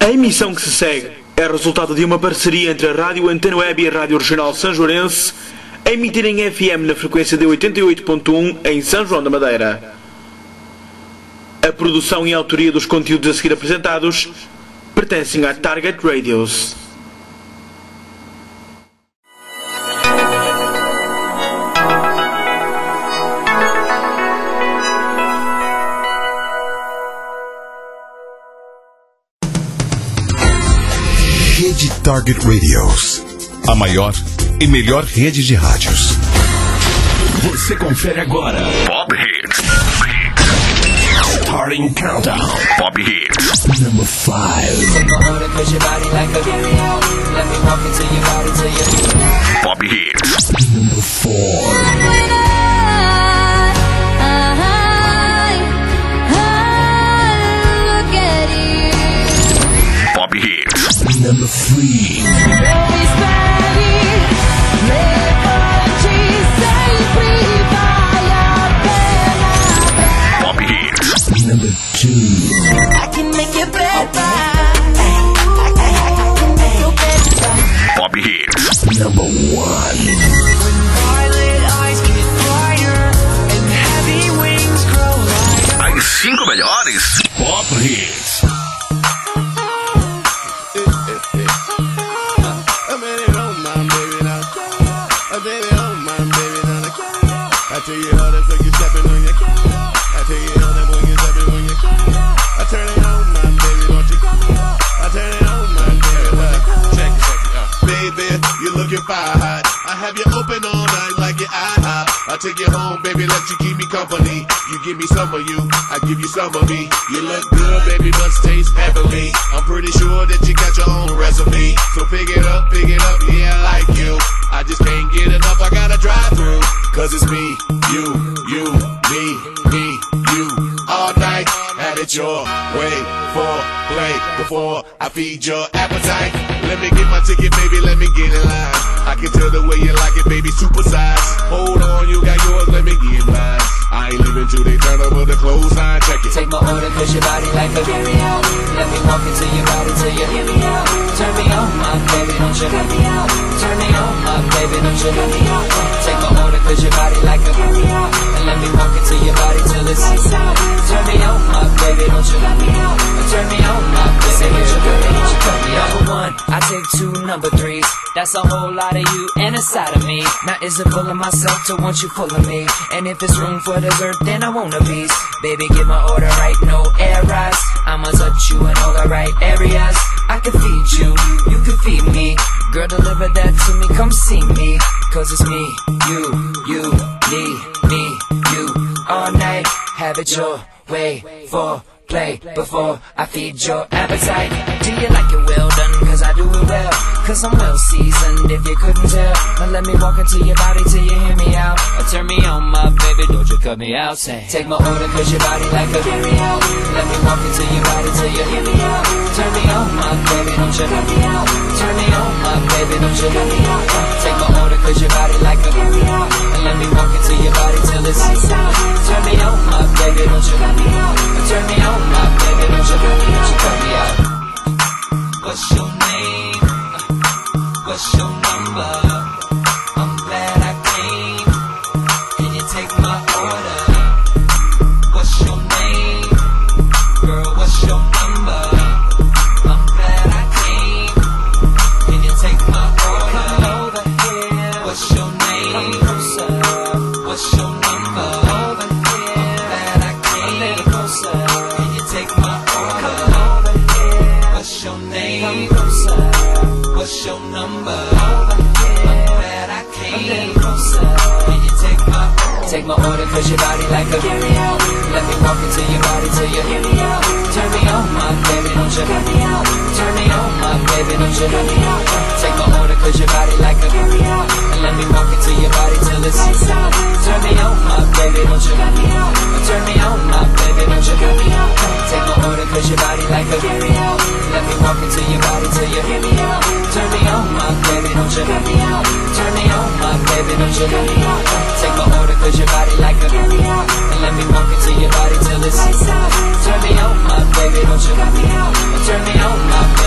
A emissão que se segue é resultado de uma parceria entre a Rádio Antena Web e a Rádio Regional Sanjoarense, a emitir em FM na frequência de 88.1 em São João da Madeira. A produção e a autoria dos conteúdos a seguir apresentados pertencem à Target Radios. Rede Target Radios, a maior e melhor rede de rádios. Você confere agora Pop Hits. Starting Countdown. Pop Hits. Number 5. Pop Hits. Number 4. Number 3. Pop Hits. Number 2. I can make it better. Pop Hits. Number 1. When violet eyes get brighter and heavy wings grow lighter. As 5 melhores Pop Hits. I tell you how that's like you stepping on your cat. I tell you how that when you stepping on your cat. I turn it on, my baby, don't you come here. I turn it on, my baby. Check it, baby, you looking fire hot. I have you open all night like your IHOP. I take you home, baby, let you keep me company. You give me some of you, I give you some of me. You look good, baby, must taste heavenly. I'm pretty sure that you got your own recipe. So pick it up, yeah, I like you. I just can't get enough, I gotta drive through. Cause it's me, you, me, you. All night, have it your way for play. Before I feed your appetite, let me get my ticket, baby, let me get in line. I can tell the way you like it, baby, super size. Hold on, you got yours, let me get mine. I ain't leaving till they turn over the clothesline, check it. Take my order, cause your body like a carry out. Let me walk into your body till you hear me out. Turn me on, my baby, don't you cut me out. Turn me on, my baby, don't you cut me out. Take my order, cause your body like a carry out. And let me walk into your body till it's lights out. Turn me on, my baby, don't you cut me out. Turn me on, my baby, don't you cut me out. You cut me out. Number 1, I take 2 number 3s. That's a whole lot of you and a side of me. Now is it full of myself to want you full of me? And if it's room for dessert, then I want a piece. Baby, get my order right, no errors. I'ma touch you in all the right areas. I can feed you, you can feed me. Girl, deliver that to me, come see me. Cause it's me, you, me, you. All night, have it your way for play before I feed your appetite. Do you like it well done? Cause I do it well. Cause I'm well seasoned if you couldn't tell. Now let me walk into your body till you hear me out. Or turn me on, my baby, don't you cut me out. Say, take my order cause your body like a carry out. Let me walk into your body till you hear me out. Turn me on, my baby, don't you cut me out. Turn me on, my baby, don't you cut me out. Take my order cause your body like a carry out. And let me walk into your body till it's lights out. Turn me on, my baby, don't you cut me out. Turn me on, my baby, don't you cut me out. You cut me out. What's your name? What's your number? I'm glad I came. Can you take my order? What's your name? Girl, what's your number? I'm glad I came. Can you take my order? Come over here. What's your name? Come closer. What's your number? Over here. I'm glad I came. A little closer. Can you take my order? Come over here. What's your name? Come closer. What's your number? Over here. I'm glad I came. A little closer. Can you take my order? Take my order cause your body like a carry out. Let me walk into your body till you hear me out. Turn me on, my baby, don't you cut me out. Turn me on, my baby, don't you cut me out. Take my order cause your body like a carry out. And let me walk into your body till it's lights out. Turn me on, my baby, don't you cut me out. Turn me on, my baby, don't you cut me out. Take my order cause your body like a carry out. Let me walk into your body till you hear me out. Turn me on, my baby, don't you cut me out. Turn me on, my baby, don't you cut me out. Take my order cause your body like a carry out. And let me walk into your body till it's lights out. Turn me on, my baby, don't you cut me out. Turn me on, my baby.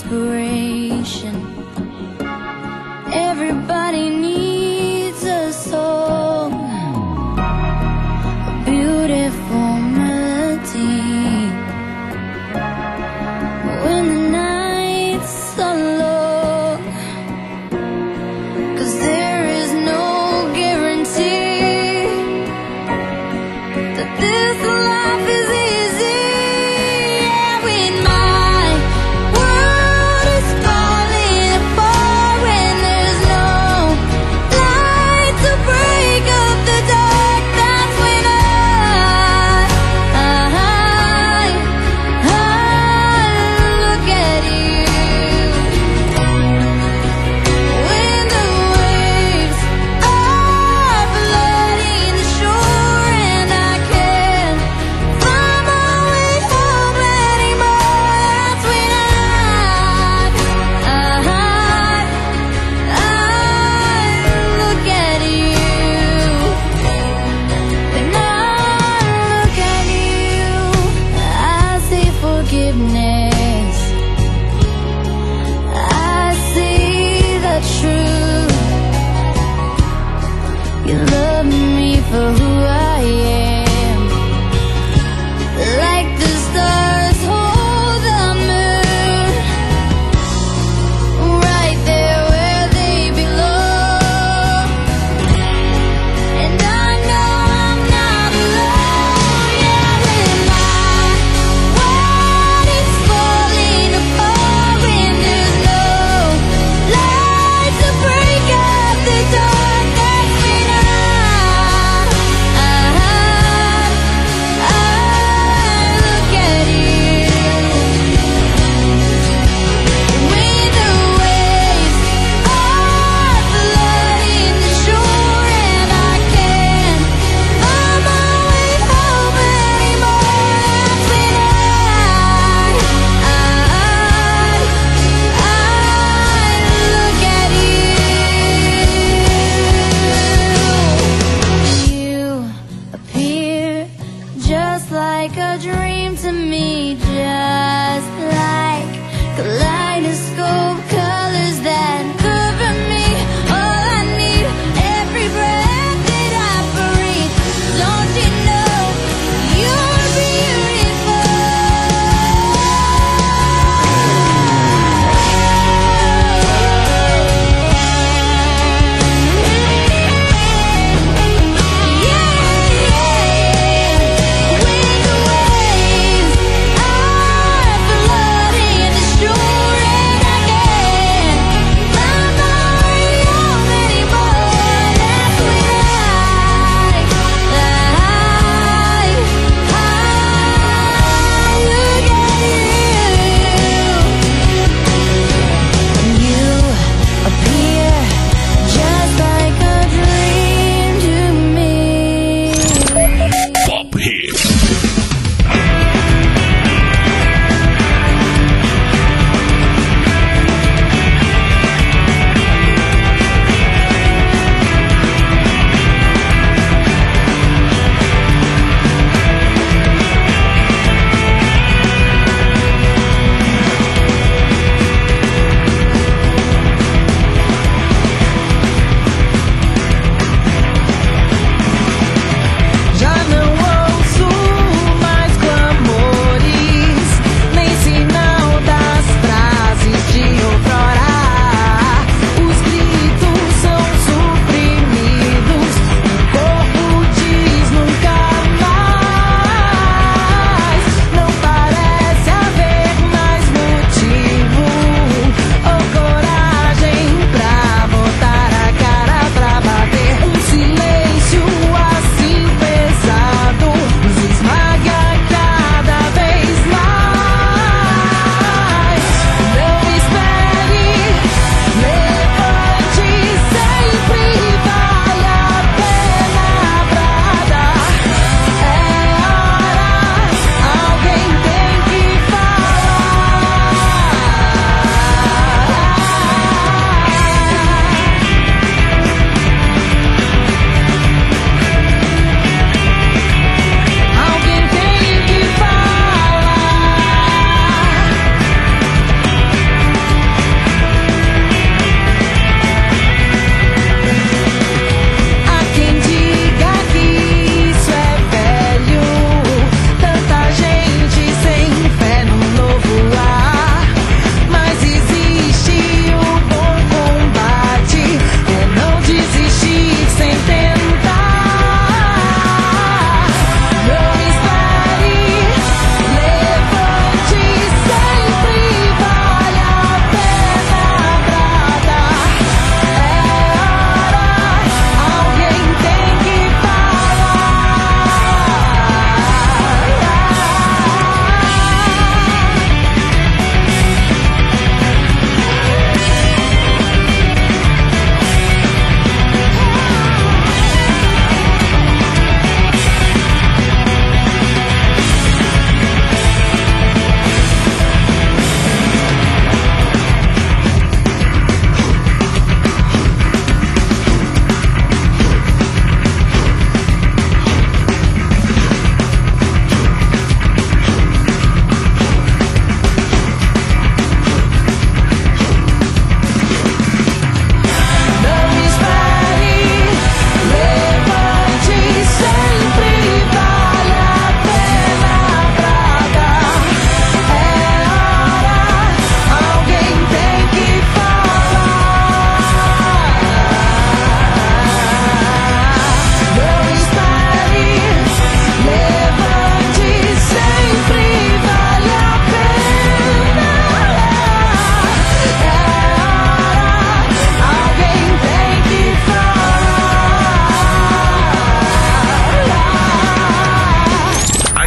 inspiration. Everybody needs a song, a beautiful melody. When the nights are long, 'cause there is no guarantee that this life is easy. And when my world is falling apart, when there's no light to break up the dark, that's when I look at you. When the waves are flooding the shore and I can't find my way home anymore, that's when I look at you. When I look at you, I see forgiveness. I see the truth. You love me for who I am, like the stars hold the moon, right there where they belong. And I know I'm not alone. Yeah, when my world is falling apart, when there's no light to break up the dark, that's when I look at you. When the waves are flooding the shore and I can't find my way home anymore, that's when I look at you. You appear just like a dream to me, just like kaleidoscope colors that cover me. All I need, every breath that I breathe. Don't you know you're When the waves are flooding the shore and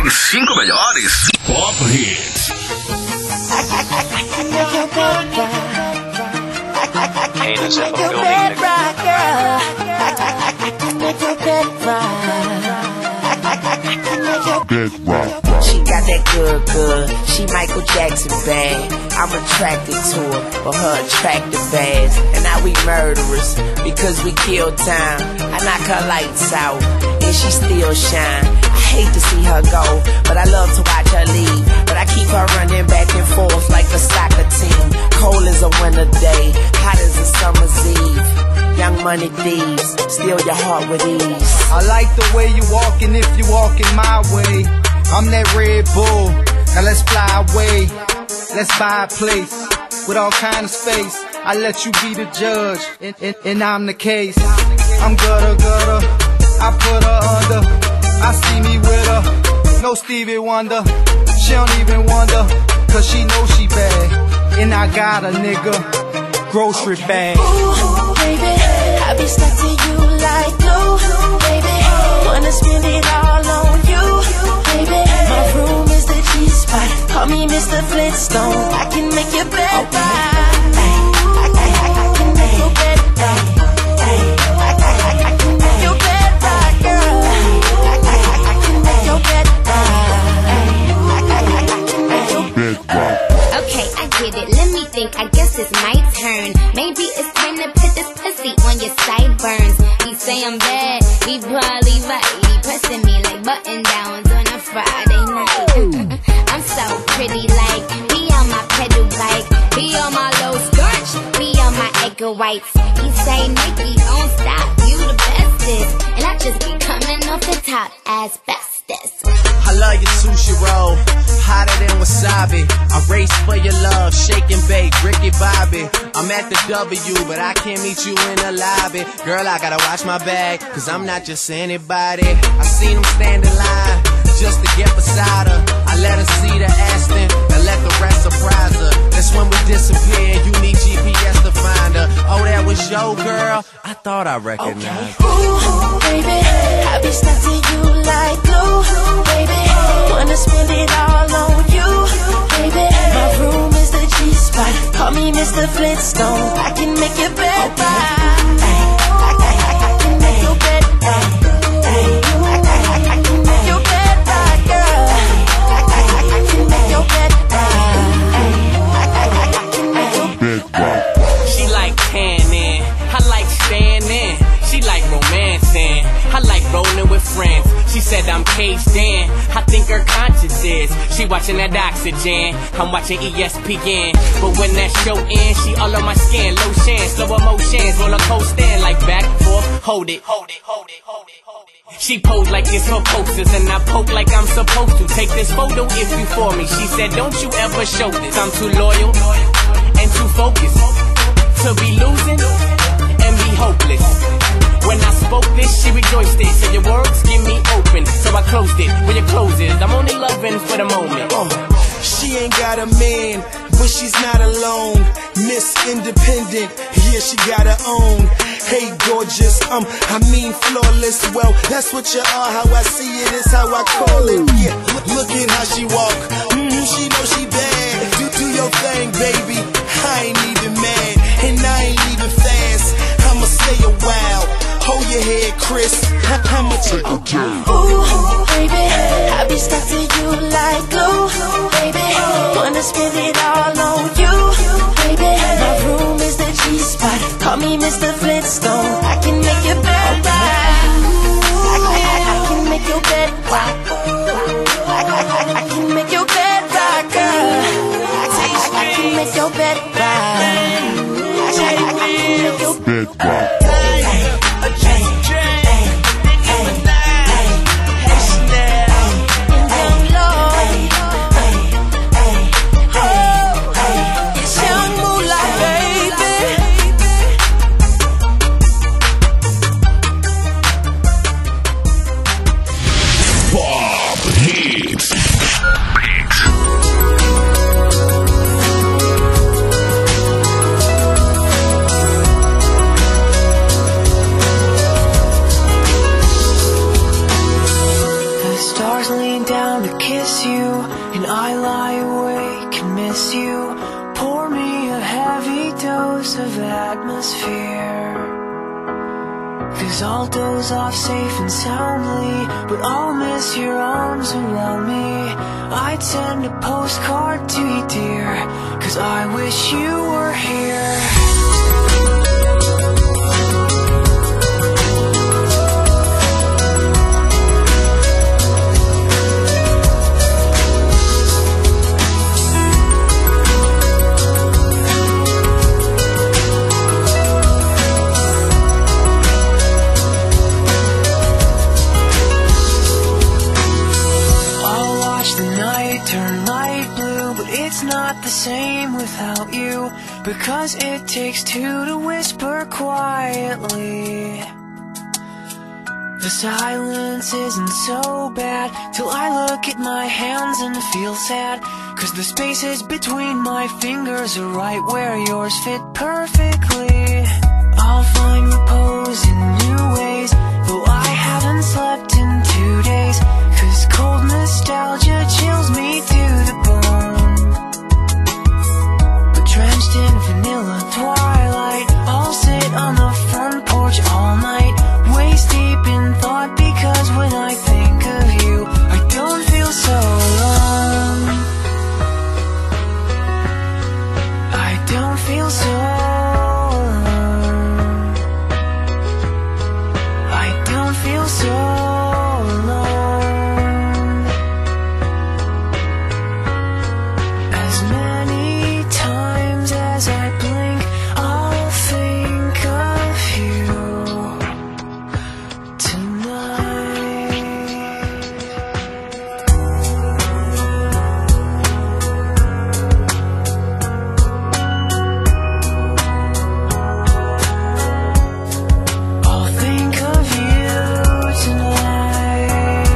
As 5 melhores Pop Hits. Haters in the building, She got that good, she Michael Jackson bad. I'm attracted to her, but her attractive ass. And now we murderers, because we kill time. I knock her lights out, and she still shine. I hate to see her go, but I love to watch her leave. But I keep her running back and forth like a soccer team. Cold as a winter day, hot as a summer's eve. Young money thieves, steal your heart with ease. I like the way you walking if you walking my way. I'm that Red Bull, now let's fly away. Let's buy a place with all kind of space. I let you be the judge, and I'm the case. I'm gutter, I put her under. I see me with her, no Stevie Wonder. She don't even wonder, cause she know she bad. And I got a nigga, grocery bag. Ooh, baby, I be stuck to you like glue, baby. Wanna spend it all on you, baby. My room is the G-spot, call me Mr. Flintstone. I can make your bed right. I can make your bed right. I can make your bed right, girl. I can make your bed right. Okay, I get it, let me think, I guess it's my turn. Maybe it's time to put this pussy on your sideburns. He say I'm bad, he probably right. He pressing me like button downs on a Friday night. I'm so pretty, like, be on my pedal bike, be on my low skirt, be on my egg whites. He say, Nikki, don't stop, you the bestest. And I just be coming off the top as bestest. I love your sushi roll, hotter than wasabi. I race for your love, shake and bake, Ricky Bobby. I'm at the W, but I can't meet you in the lobby. Girl, I gotta watch my bag, cause I'm not just anybody. I seen him stand in line, just to get beside her. I let her see the Aston, and let the rest surprise her. That's when we disappear, you need GPS to find her. Oh, that was your girl? I thought I recognized her. Ooh, baby, I be stuck to you like glue, baby. Wanna spend it all on you, baby. My room is the G-spot, call me Mr. Flintstone. I can make your bed right. I can make your bed right. I can make your bed right, girl. I can make your bed right. I can make your bed right. She like tanning, I like standing. She like romancing, I like rolling with friends. She said I'm caged in, I think her conscience is. She watching that Oxygen, I'm watching ESPN. But when that show ends, she all on my skin. Lotion, slow emotions, roller coaster, like back, forth, hold it. She pose like it's her posters, and I poke like I'm supposed to. Take this photo if you for me. She said don't you ever show this. I'm too loyal and too focused to be losing and be hopeless. When I spoke this, she rejoiced it. So your words give me open, so I closed it. When you close it, I'm only loving for the moment. She ain't got a man, but she's not alone. Miss Independent, yeah, she got her own. Hey, gorgeous, I mean flawless. Well, that's what you are. How I see it is how I call it. Yeah, look at how she walk. She know she bad. Do your thing, baby. I ain't even mad, and I ain't even fast. I'ma stay a while. Hold your head, Chris. I'ma take a turn. Ooh, baby, I be stuck to you like glue, baby. Wanna spend it all on you, baby. My room is the G-spot, call me Mr. Flintstone. I can make your bed right. I can make your bed right. I can make your bed right, girl. I can make your bed right. I can make your bed right. down to kiss you, and I lie awake and miss you. Pour me a heavy dose of atmosphere, 'cause I'll doze off safe and soundly, but I'll miss your arms around me. I'd send a postcard to you, dear, 'cause I wish you were here. Turn light blue, but it's not the same without you, because it takes two to whisper quietly. The silence isn't so bad till I look at my hands and feel sad, 'cause the spaces between my fingers are right where yours fit perfectly. I'll find repose in new ways, though I haven't slept in 2 days, 'cause cold nostalgia chills me to the bone. But drenched in vanilla twilight, I'll sit on the front porch all night, waist deep in thought, because when I think of you, I don't feel so alone. I don't feel so alone. I don't feel so alone. As many times as I blink, I'll think of you tonight. I'll think of you tonight.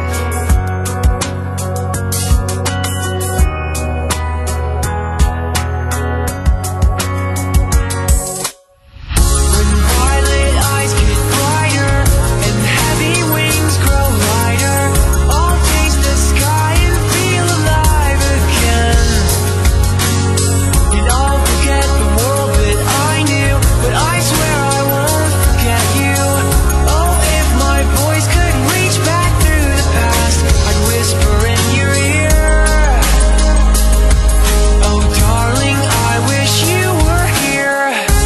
When violet eyes get brighter and heavy wings grow lighter, I'll taste the sky and feel alive again. And I'll forget the world that I knew, but I swear I won't forget you. Oh, if my voice could reach back through the past, I'd whisper in your ear. Oh, darling, I wish you were here.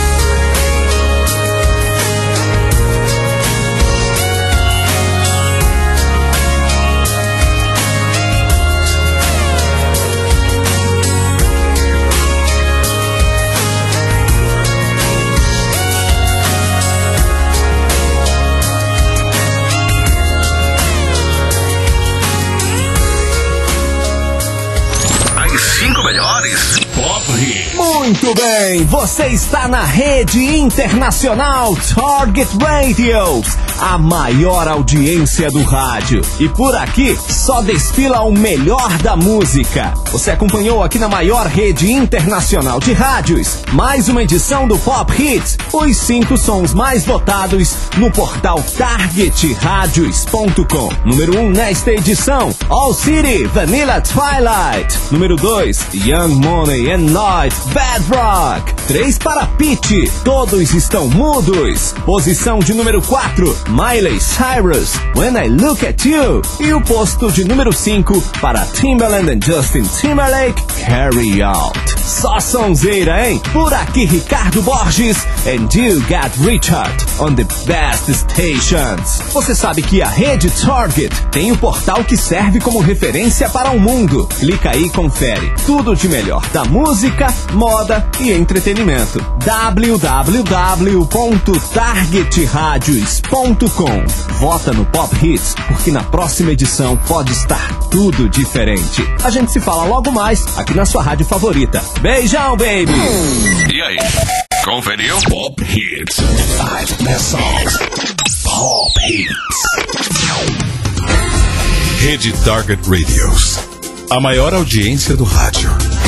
As 5 melhores. Pop Hits. Muito bem, você está na rede internacional Target Radio, a maior audiência do rádio. E por aqui só desfila o melhor da música. Você acompanhou aqui na maior rede internacional de rádios mais uma edição do Pop Hits, os 5 sons mais votados no portal targetradios.com. Número 1 nesta edição, All City, Vanilla Twilight. Número 2, Young Money and Night, Bad Rock. 3 para Pitty, Todos Estão Mudos. Posição de número 4, Miley Cyrus, When I Look At You. E o posto de número 5 para Timbaland and Justin Timberlake, Carry Out. Só sonzeira, hein? Por aqui Ricardo Borges and You Got Richard on the best stations. Você sabe que a rede Target tem o portal que serve como referência para o mundo. Clica aí e confere tudo de melhor da música, moda e entretenimento. www.targetradios.com. Vota no Pop Hits, porque na próxima edição pode estar tudo diferente. A gente se fala logo mais aqui na sua rádio favorita. Beijão, baby! E aí? Conferiu? Pop Hits. 5 best songs. Pop Hits. Rede Target Radios. A maior audiência do rádio.